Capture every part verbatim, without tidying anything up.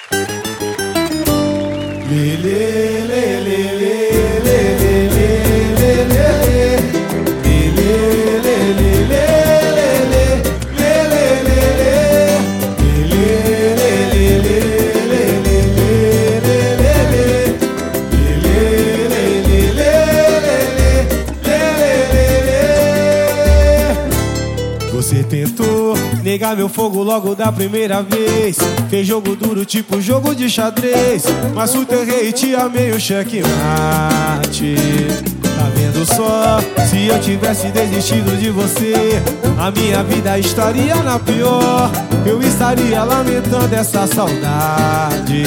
Lê, lê, lê, lê, lê, lê, lê, lê, Você tentou negar meu fogo logo da primeira vez. Fez jogo duro tipo jogo de xadrez, mas o teu rei te amei o checkmate. Tá vendo só? Se eu tivesse desistido de você, a minha vida estaria na pior. Eu estaria lamentando essa saudade.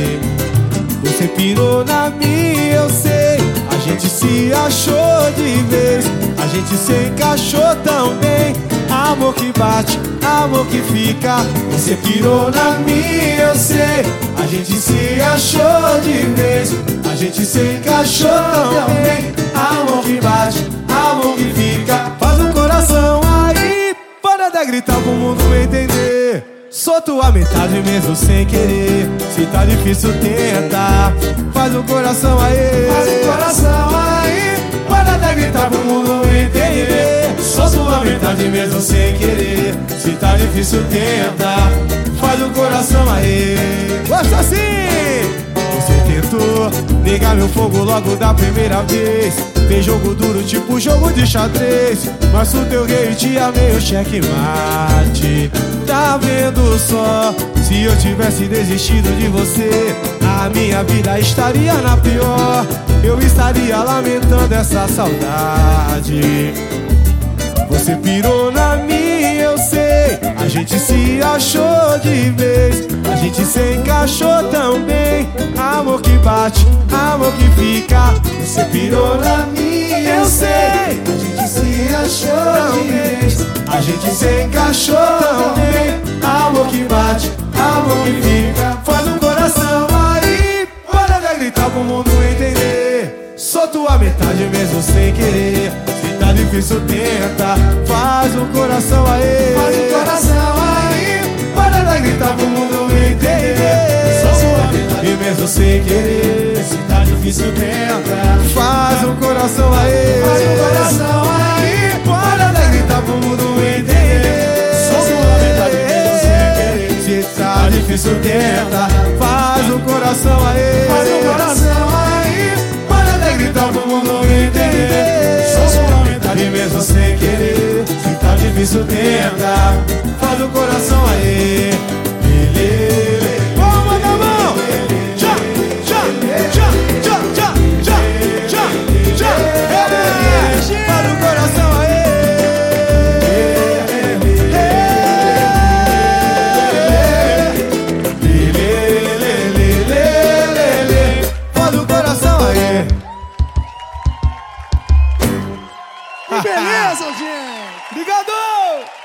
Você pirou na minha, eu sei. A gente se achou de vez, a gente se encaixou tão bem. Amor que bate, amor que fica. Você pirou na minha, eu sei. A gente se achou de vez, a gente se encaixou tão bem. Amor que bate, amor que fica. Faz um coração aí, para de gritar pro mundo entender. Sou tua metade mesmo sem querer. Se tá difícil tenta. Faz um coração aí, faz um coração aí, para de gritar pro mundo entender. Sou tua metade mesmo sem querer. Se tá difícil tenta. Faz um coração aí. Gosta assim! Você tentou negar meu fogo logo da primeira vez. Fez jogo duro tipo jogo de xadrez, mas o teu rei te amei o checkmate. Tá vendo só? Se eu tivesse desistido de você, a minha vida estaria na pior. Eu estaria lamentando essa saudade. Você pirou na minha, eu sei. A gente se achou de vez, a gente se encaixou tão bem. Amor que bate, amor que fica. Você pirou na minha, eu sei. A gente se achou de vez, a gente se encaixou tão bem. Amor que bate, amor que fica. Faz um coração aí, para de gritar pro mundo entender. Sou tua metade mesmo sem querer. Se tá difícil tenta. Faz um coração aí, faz um coração aí, para de gritar pro mundo entender. Sou tua metade mesmo sem querer. Se tá difícil tenta. Faz um coração aí, faz um coração aí, para de gritar pro mundo entender. Sou tua metade mesmo sem querer. Se tá difícil tenta. Faz um coração aí, faz um coração aí, para de gritar pro mundo entender. Sou sua metade mesmo sem querer. Se tá difícil tenta. Faz o coração aí. Palma na mão. Tchá, tchá, tchá, tchá, tchá, tchá, tchá, tchá. Faz o coração aí. Faz o coração aí. Que beleza, gente! Obrigado!